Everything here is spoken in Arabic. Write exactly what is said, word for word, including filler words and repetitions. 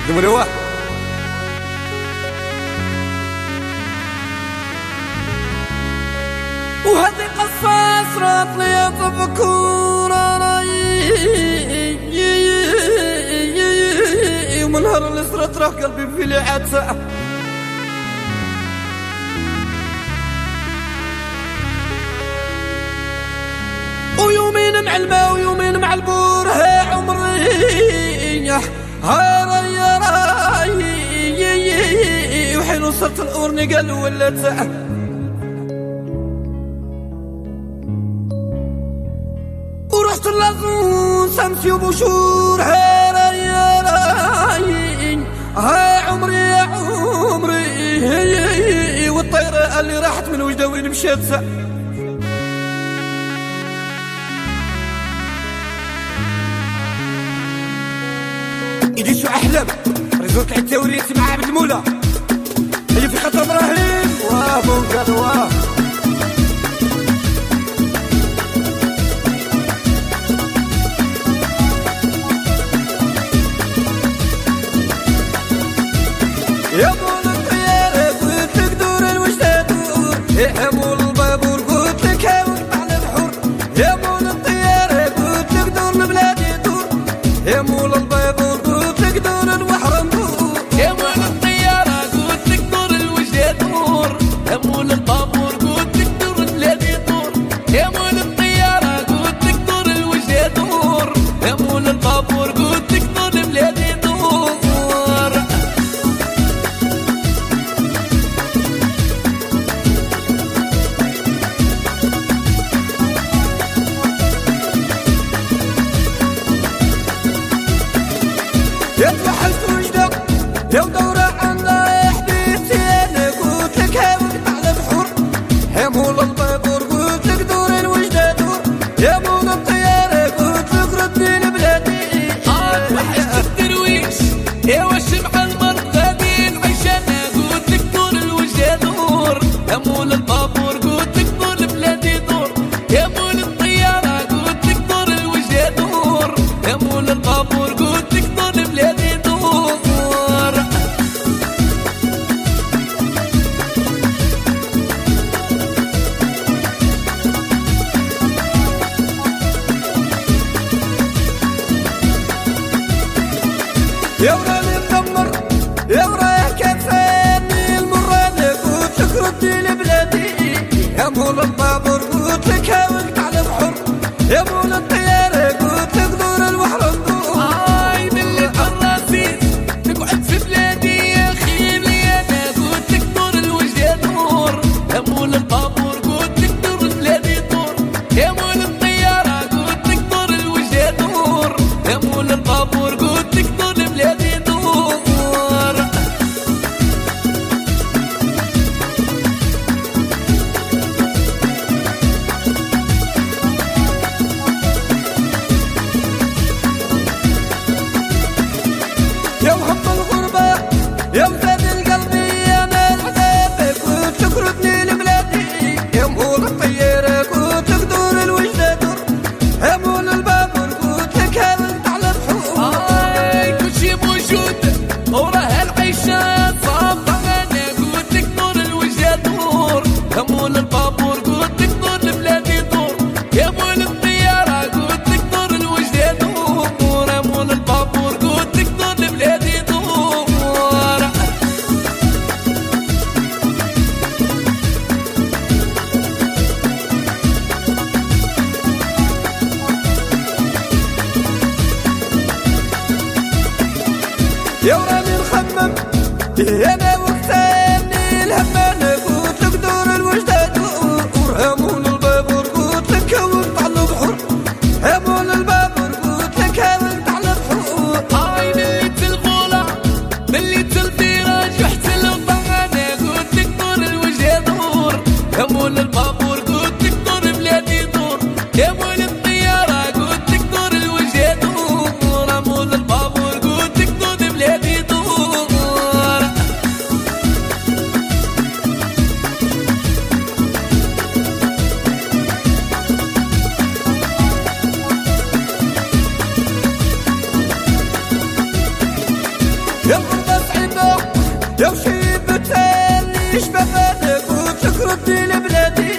قدموا لي واحد. وهذه قصة صرات لي تفكورة ومن نهار اللي صرات راه قلبي في لعات ساعة. ويومين مع الماء ويومين مع البور ها عمري ها راي راي وحين وصلت الأورني قالوا ولات ساعة. ورحت اللازون سمسي وبشور ها راي راي ها عمري يا عمري والطيرة اللي راحت من وجده وين مشات ساعة. يجي شو أحلام ريزوت التوريث مع عبد المولى هي في خطر إبراهيم واه بونكاد واه يا مول الطيارة قلت لك دور الوجدة دور يا مول البابور قلت لك هاوي على البحور يا مول الطيارة قلت لك دور البلاد يدور يا مول البابور قلت لك دور البحر ندور يا مول الطيارة قلت لك دور الوجدة دور يا مول البابور قلت لك دور البلاد يدور يا مول الطيارة قلت لك دور الوجدة دور يا مول البابور قلت لك دور البلاد يدور. يا توحل في وجدك يا ودورة عندها حديثي انا قلت لك هاوي على بحور يا مول البابور قلت لك دور الوجدة دور يا مول الطيارة قلت لك ردني لبلادي. اه وحشت الدرويش يا وش مع المرض غادي نعيش انا قلت لك دور الوجدة دور يا مول البابور قلت لك دور البلاد دور يا مول الطيارة قلت لك دور الوجدة دور يا مول البابور قلت لك دور البلاد دور. يا وراني مدمر يا وراه كفاني المراني قلت لك ردي لبلادي يا مول البابور قلت لك هاوي على بحر يا مول الطيارة قلت لك دور البحر ندور. اي باللي الرصيد تقعد في بلادي يا خيلي انا قلت لك دور الوجدة دور يا مول البابور قلت لك دور البلاد دور يا مول الطيارة قلت لك دور الوجدة دور يا مول البابور قلت لك دور البلاد دور. يا وهم الغربة يا وزاد القلب انا العذاب قلت لك ردني لبلادي يا مول الطيارة قلت لك دور الوجدة دور يا مول البابور قلت لك هاوي على بحور. اي كل شي موجود وراه العيشة صافة انا قلت لك دور الوجدة دور يا مول البابور قلت لك دور البلاد دور يا مول الطيارة قلت لك دور الوجدة دور يا مول البابور قلت لك دور البلاد دور. يا وراني نخمم انا وقتاني الهم انا قلت لك دور الوجدة دور يا مول البابور قلت لك هاوي على البحر يا مول البابور قلت لك هاوي على البحور. هاي مليت الغولة مليت الفراج رحت الوطن انا قلت لك دور الوجهة دور يا مول البابور قلت لك دور بلادي دور يا مول الطيارة قلت لك دور الوجهة دور يا مول البابور قلت لك دور بلادي دور. يا وشي بتالي شبابك قلت لك ردي لبلادي